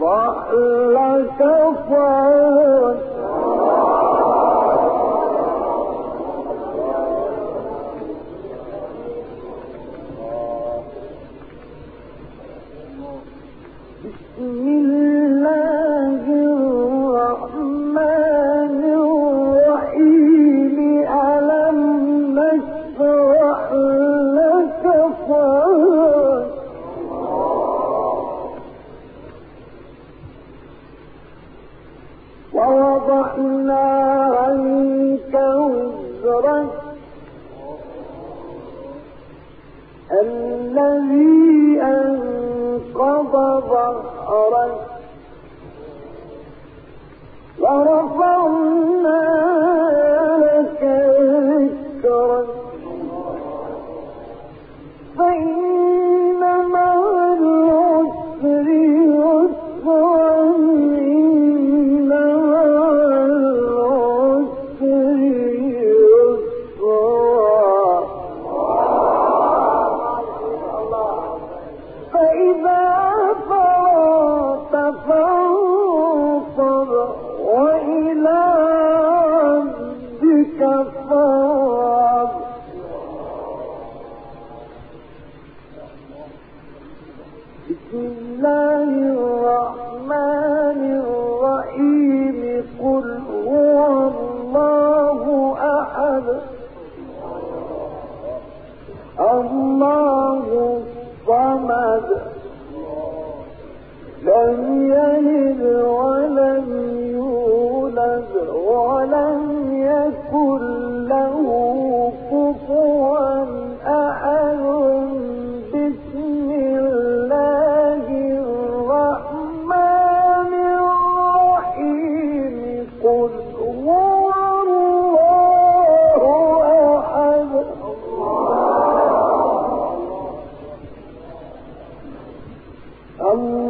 لك فرج بسم الله الرحمن الرحيم ألم نشرح لك صدرك ووضعنا عنك وزرك الذي أنقض ظهرك ورفعنا لك ذكرك فإن مع العسر يسرا إن مع العسر يسرا فإذا فرغت فانصب وإلى ربك فارغب بسم الله الرحمن الرحيم قل هو الله أحد الله الصمد لم يلد ولم يولد ولم يكن له كفوا أحد بسم الله الرحمن الرحيم قل هو الله أحد الله